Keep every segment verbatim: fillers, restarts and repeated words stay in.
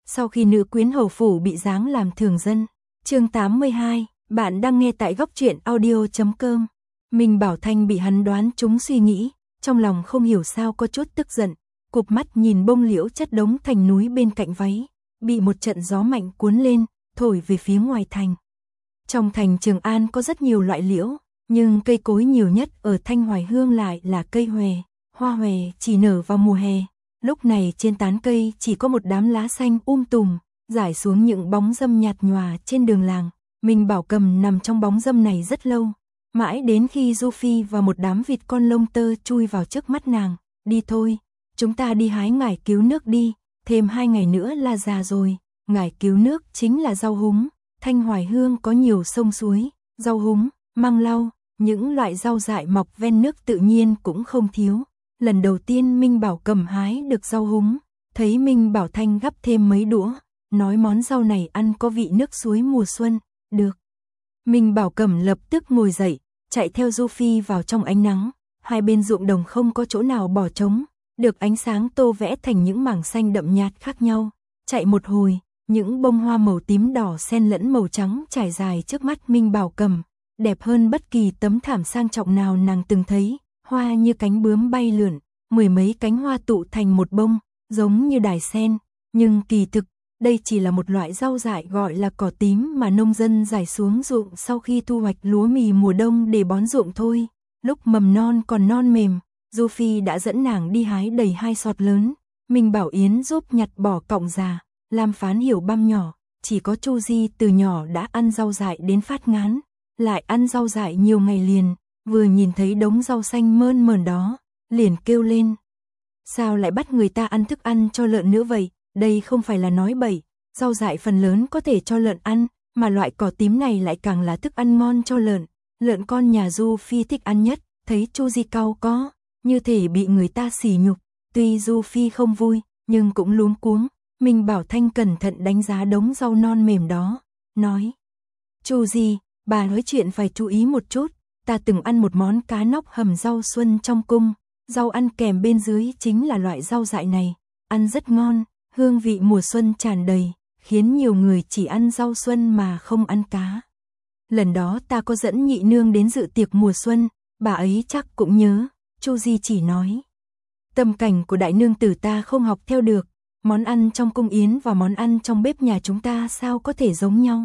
Sau khi nữ quyến hầu phủ bị giáng làm thường dân. Chương tám mươi hai, bạn đang nghe tại góc truyện audio chấm com. Minh Bảo Thanh bị hắn đoán trúng suy nghĩ, trong lòng không hiểu sao có chút tức giận, cụp mắt nhìn bông liễu chất đống thành núi bên cạnh váy, bị một trận gió mạnh cuốn lên, thổi về phía ngoài thành. Trong thành Trường An có rất nhiều loại liễu, nhưng cây cối nhiều nhất ở Thanh Hoài Hương lại là cây hòe. Hoa hòe chỉ nở vào mùa hè, lúc này trên tán cây chỉ có một đám lá xanh um tùm, rải xuống những bóng râm nhạt nhòa trên đường làng. Minh Bảo Cầm nằm trong bóng râm này rất lâu, mãi đến khi Du Phi và một đám vịt con lông tơ chui vào trước mắt nàng. Đi thôi, chúng ta đi hái ngải cứu nước đi, thêm hai ngày nữa là già rồi. Ngải cứu nước chính là rau húng, Thanh Hoài Hương có nhiều sông suối, rau húng, măng lau, những loại rau dại mọc ven nước tự nhiên cũng không thiếu. Lần đầu tiên Minh Bảo Cầm hái được rau húng, thấy Minh Bảo Thanh gắp thêm mấy đũa, nói món rau này ăn có vị nước suối mùa xuân. Được. Minh Bảo Cầm lập tức ngồi dậy, chạy theo Du Phi vào trong ánh nắng. Hai bên ruộng đồng không có chỗ nào bỏ trống, được ánh sáng tô vẽ thành những mảng xanh đậm nhạt khác nhau. Chạy một hồi, những bông hoa màu tím đỏ xen lẫn màu trắng trải dài trước mắt Minh Bảo Cầm, đẹp hơn bất kỳ tấm thảm sang trọng nào nàng từng thấy. Hoa như cánh bướm bay lượn, mười mấy cánh hoa tụ thành một bông, giống như đài sen, nhưng kỳ thực, đây chỉ là một loại rau dại gọi là cỏ tím mà nông dân rải xuống ruộng sau khi thu hoạch lúa mì mùa đông để bón ruộng thôi. Lúc mầm non còn non mềm, Du Phi đã dẫn nàng đi hái đầy hai sọt lớn, Minh Bảo Yến giúp nhặt bỏ cọng già, Lam Phán Hiểu băm nhỏ, chỉ có Chu Di từ nhỏ đã ăn rau dại đến phát ngán, lại ăn rau dại nhiều ngày liền. Vừa nhìn thấy đống rau xanh mơn mởn đó, liền kêu lên. Sao lại bắt người ta ăn thức ăn cho lợn nữa vậy? Đây không phải là nói bậy, rau dại phần lớn có thể cho lợn ăn, mà loại cỏ tím này lại càng là thức ăn ngon cho lợn. Lợn con nhà Du Phi thích ăn nhất, thấy Chu Di cau có, như thể bị người ta sỉ nhục. Tuy Du Phi không vui, nhưng cũng luống cuống. Minh Bảo Thanh cẩn thận đánh giá đống rau non mềm đó, nói. Chu Di, bà nói chuyện phải chú ý một chút. Ta từng ăn một món cá nóc hầm rau xuân trong cung, rau ăn kèm bên dưới chính là loại rau dại này, ăn rất ngon, hương vị mùa xuân tràn đầy, khiến nhiều người chỉ ăn rau xuân mà không ăn cá. Lần đó ta có dẫn nhị nương đến dự tiệc mùa xuân, bà ấy chắc cũng nhớ. Chu Di chỉ nói. Tâm cảnh của đại nương tử ta không học theo được, món ăn trong cung yến và món ăn trong bếp nhà chúng ta sao có thể giống nhau.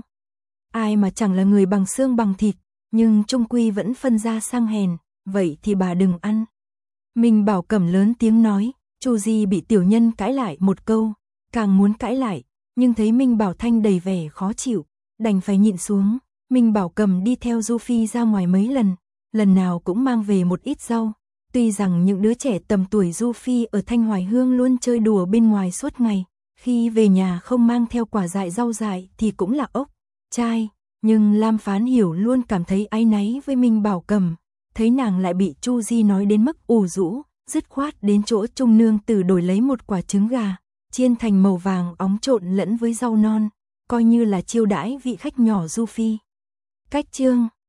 Ai mà chẳng là người bằng xương bằng thịt, nhưng chung quy vẫn phân ra sang hèn, vậy thì bà đừng ăn. Minh Bảo Cẩm lớn tiếng nói. Chu Di bị tiểu nhân cãi lại một câu, càng muốn cãi lại, nhưng thấy Minh Bảo Thanh đầy vẻ khó chịu, đành phải nhịn xuống. Minh Bảo Cẩm đi theo Du Phi ra ngoài mấy lần, lần nào cũng mang về một ít rau. Tuy rằng những đứa trẻ tầm tuổi Du Phi ở Thanh Hoài Hương luôn chơi đùa bên ngoài suốt ngày, khi về nhà không mang theo quả dại rau dại thì cũng là ốc, chai. Nhưng Lam Phán Hiểu luôn cảm thấy áy náy với Minh Bảo Cầm, thấy nàng lại bị Chu Di nói đến mức ủ rũ, dứt khoát đến chỗ Trung nương tử đổi lấy một quả trứng gà, chiên thành màu vàng óng trộn lẫn với rau non, coi như là chiêu đãi vị khách nhỏ Du Phi. Cách chương